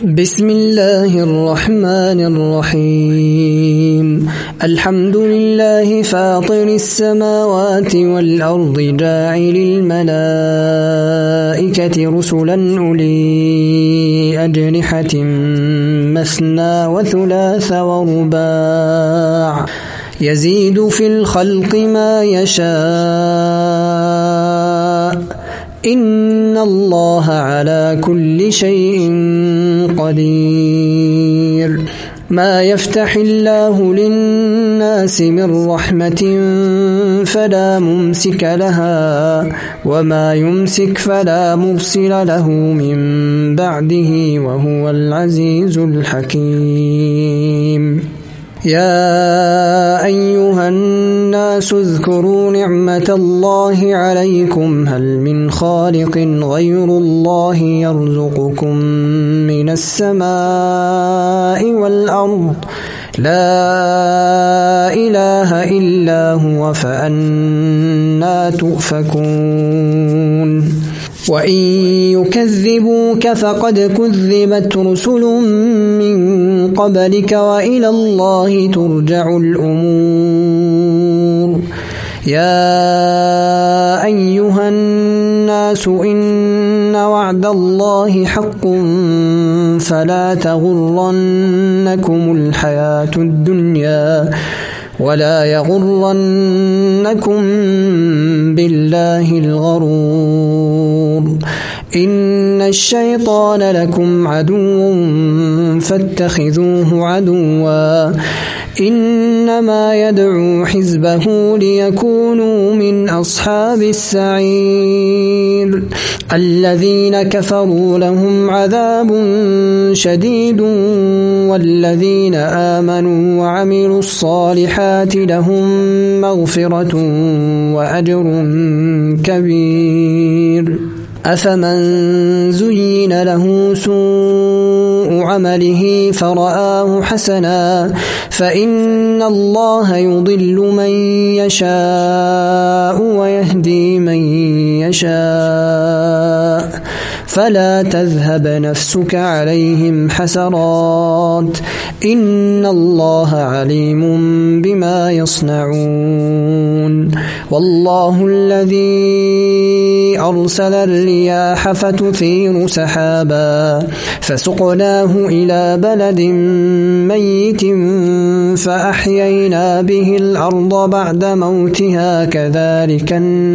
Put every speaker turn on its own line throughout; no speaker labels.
بسم الله الرحمن الرحيم. الحمد لله فاطر السماوات والأرض جاعل الملائكة رسلا أولي أجنحة مثنى وثلاث ورباع يزيد في الخلق ما يشاء إن الله على كل شيء قدير. ما يفتح الله للناس من رحمة فلا ممسك لها وما يمسك فلا مرسل له من بعده وهو العزيز الحكيم. يا أيها الناس اذكروا نعمة الله عليكم هل من خالق غير الله يرزقكم من السماء والأرض لا إله إلا هو فأنى تؤفكون. وإن يكذبوك فقد كذبت رسل من قبلك وإلى الله ترجع الأمور. يا أيها الناس إن وعد الله حق فلا تغرنكم الحياة الدنيا ولا يغرنكم بالله الغرور. إن الشيطان لكم عدو فاتخذوه عدوا إنما يدعو حزبه ليكونوا من أصحاب السعير. الذين كفروا لهم عذاب شديد والذين آمنوا وعملوا الصالحات لهم مغفرة وأجر كبير. أفمن زين له سوء عمله فرآه حسنا فإن الله يضل من يشاء ويهدي من يشاء فلا تذهب نفسك عليهم حسرات إن الله عليم بما يصنعون. والله الذي أرسل الرياح فتثير سحابا فسقناه إلى بلد ميت فأحيينا به الأرض بعد موتها كذلك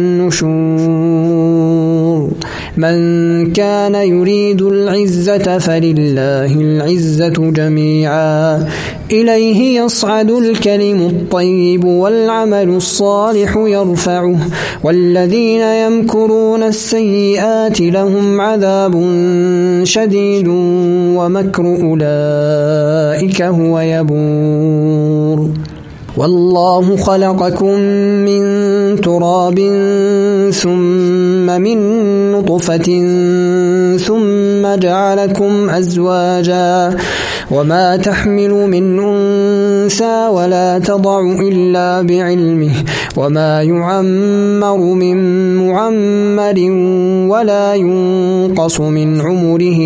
النشور. من كان يريد العزة فلله العزة جميعا إليه يصعد الكلم الطيب والعمل الصالح يرفعه والذين يمكرون السيئات لهم عذاب شديد ومكر أولئك هو يبور. والله خلقكم من تراب ثم من نطفة ثم جعلكم أزواجا وما تحمل من أنثى ولا تضع إلا بعلمه وما يعمر من معمر ولا ينقص من عمره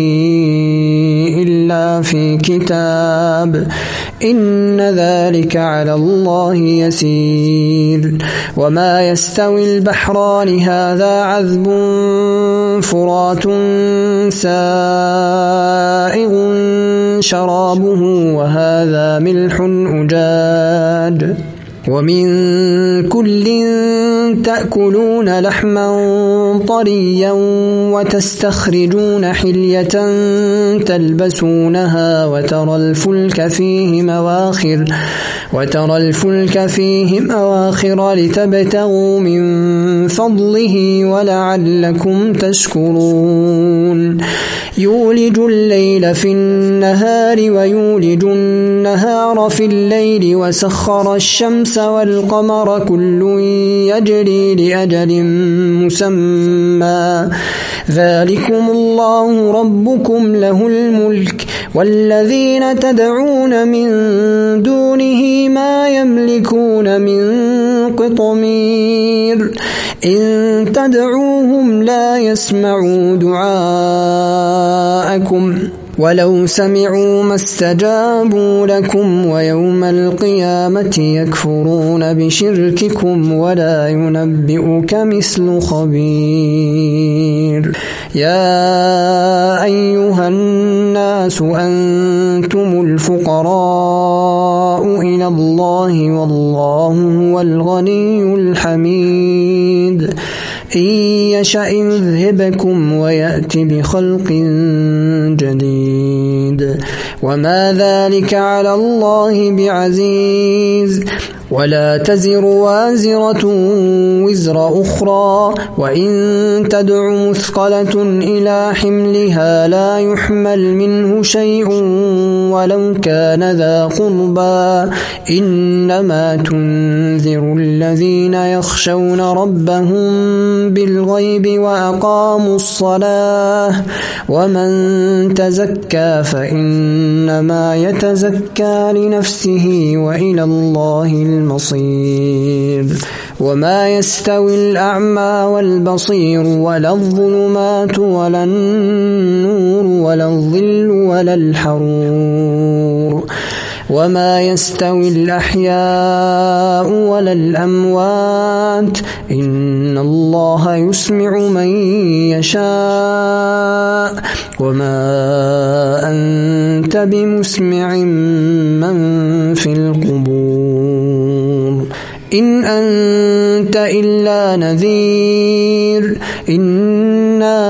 إلا في كتاب إن ذلك على الله يسير. وما يستوي البحران هذا عذب فرات سائغ شرابه وهذا ملح أجاج ومن كل تأكلون لحما طريا وتستخرجون حلية تلبسونها وترى الفلك فيه مواخر لتبتغوا من فضله ولعلكم تشكرون. يولج الليل في النهار ويولج النهار في الليل وسخر الشمس والقمر كل يجري لأجل مسمى ذلكم الله ربكم له الملك والذين تدعون من دونه ما يملكون من قطمير إن تدعوهم لا يسمعوا دعاءكم ولو سمعوا ما استجابوا لكم ويوم القيامة يكفرون بشرككم ولا ينبئك مثل خبير. يا أيها الناس أنتم الفقراء إلى الله والله هو الغني الحميد. إن يشأ يذهبكم ويأت بخلق جديد وما ذلك على الله بعزيز. ولا تزر وازرة وزر أخرى وإن تدع مثقلة إلى حملها لا يحمل منه شيء ولو كان ذا قربى إنما تنذر الذين يخشون ربهم بالغيب وأقاموا الصلاة ومن تزكى فإنما يتزكى لنفسه وإلى الله المصير. وما يستوي الأعمى والبصير ولا الظلمات ولا النور ولا الظل ولا الحرور. وما يستوي الأحياء ولا الأموات إن الله يسمع من يشاء وما أنت بمسمع من في القبور إن أنت إلا نذير. إنا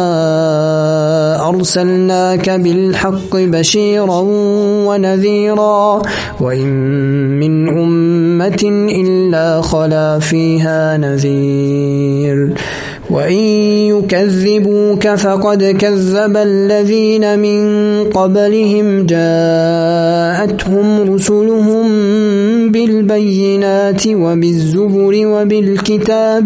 أرسلناك بالحق بشيرا ونذيرا وإن من أمة إلا خلا فيها نذير. وإن يكذبوك فقد كذب الذين من قبلهم جاءتهم رسلهم بالبينات وبالزبر وبالكتاب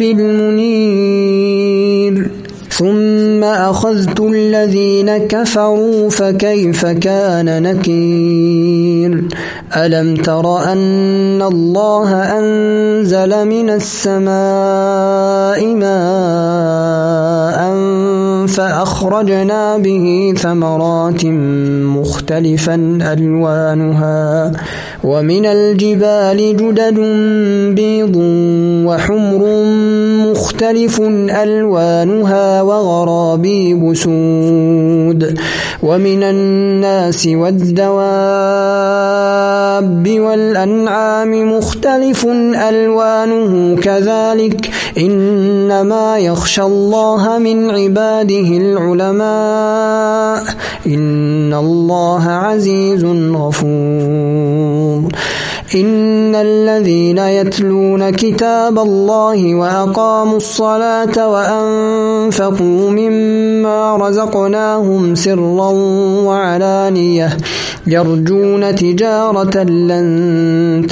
المنير ثم أخذت الذين كفروا فكيف كان نكير. ألم تر أن الله أنزل من السماء ماء فأخرجنا به ثمرات مختلفا ألوانها ومن الجبال جدد بيض وحمر مختلف ألوانها وغرابيب سود ومن الناس والدواب والأنعام مختلف ألوانه كذلك إنما يخشى الله من عباده العلماء إن الله عزيز غفور. إن الذين يتلون كتاب الله وأقاموا الصلاة وأنفقوا مما رزقناهم سرا وعلانية يرجون تجارة لن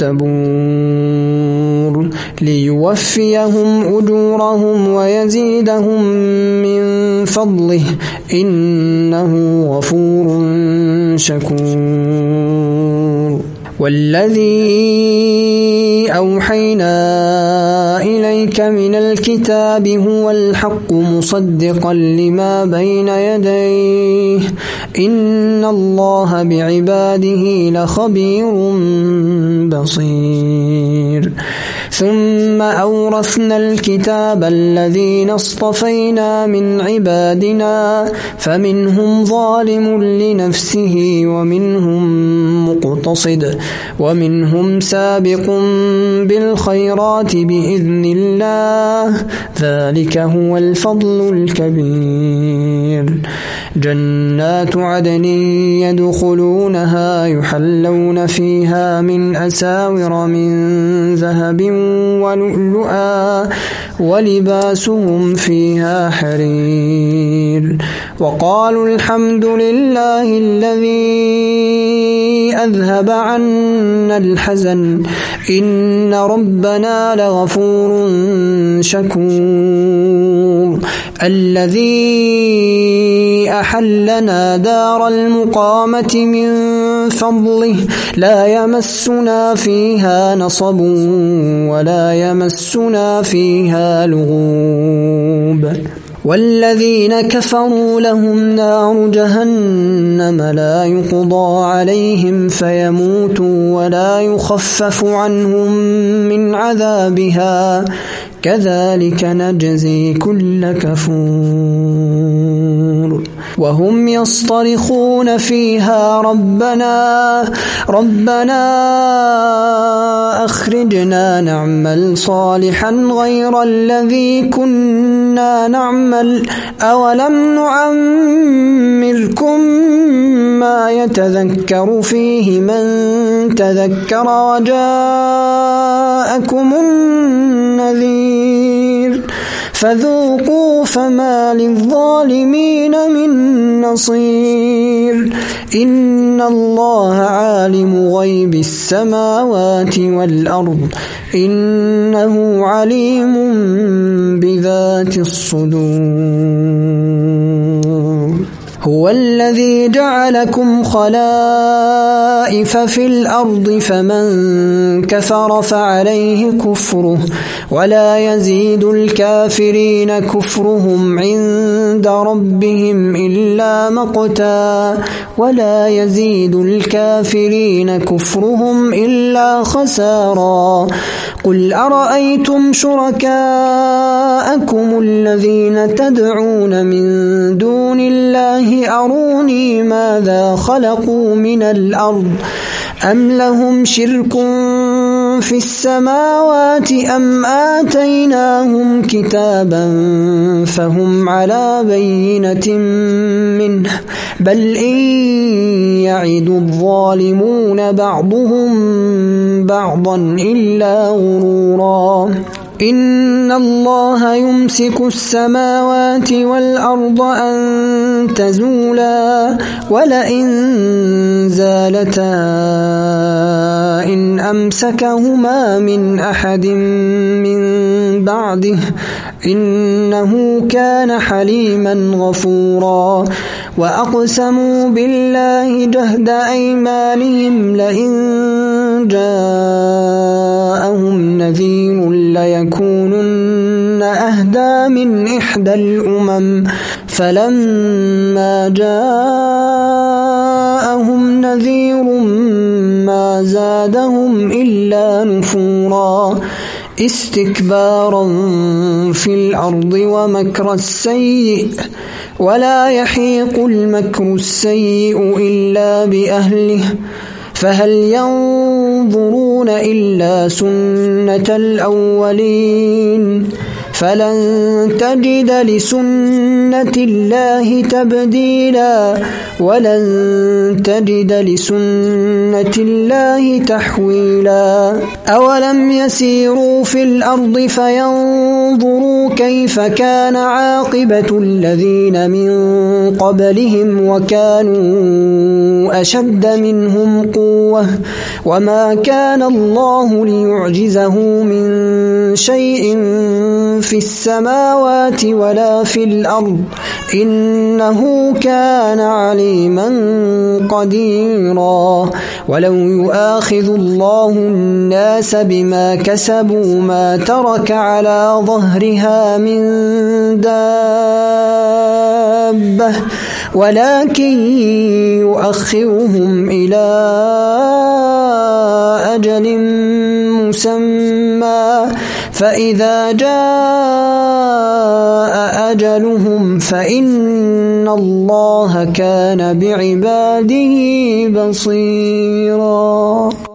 تبور ليوفيهم أجورهم ويزيدهم من فضله إنه غفور شكور. والذي أوحينا إليك من الكتاب هو الحق مصدقا لما بين يديه إن الله بعباده لخبير بصير. ثم أورثنا الكتاب الذين اصطفينا من عبادنا فمنهم ظالم لنفسه ومنهم مقتصد ومنهم سابق بالخيرات بإذن الله ذلك هو الفضل الكبير. جنات عدن يدخلونها يحلون فيها من أساور من ذهب ولؤلؤا ولباسهم فيها حرير. وقالوا الحمد لله الذي أذهب عنا الحزن إن ربنا لغفور شكور. الذي أحلنا دار المقامة من فضله لا يمسنا فيها نصب ولا يمسنا فيها لغوب. والذين كفروا لهم نار جهنم لا يقضى عليهم فيموتوا ولا يخفف عنهم من عذابها كذلك نجزي كل كفور وهم يصطرخون فيها ربنا أخرجنا نعمل صالحا غير الذي كنا نعمل أولم نعمركم ما يتذكر فيه من تذكر وجاءكم النذير فذوقوا فما للظالمين من نصير إن الله عالم غيب السماوات والأرض إنه عليم بذات الصدور هو الذي جعلكم خلائف في الأرض فمن كفر فعليه كفره ولا يزيد الكافرين كفرهم عند ربهم إلا مقتا ولا يزيد الكافرين كفرهم إلا خسارا قل أرأيتم شركاءكم الذين تدعون من دون الله أروني ماذا خلقوا من الأرض أم لهم شرك في السماوات أم آتيناهم كتابا فهم على بينة منه بل إن يعد الظالمون بعضهم بعضا إلا غرورا إن الله يمسك السماوات والأرض أن تزولا ولئن زالتا إن أمسكهما من أحد من بعده إنه كان حليما غفورا وأقسموا بالله جهد أيمانهم لئن جاءهم نذير ليكونن أهدى من إحدى الأمم فلما جاءهم نذير ما زادهم إلا نفورا استكبارا في الأرض ومكر السيء ولا يحيق المكر السيء إلا بأهله فهل ينظرون إلا سنة الأولين فلن تجد لسنة الله تبديلا ولن تجد لسنة الله تحويلا أولم يسيروا في الأرض فينظروا كيف كان عاقبة الذين من قبلهم وكانوا أشد منهم قوة وما كان الله ليعجزه من شيء في السماوات ولا في الأرض إنه كان عليما قديرا ولو يؤاخذ الله الناس بما كسبوا ما ترك على ظهرها من دابة ولكن يؤخرهم إلى أجل مسمى فإذا جاء أجلهم فإن الله كان بعباده بصيرا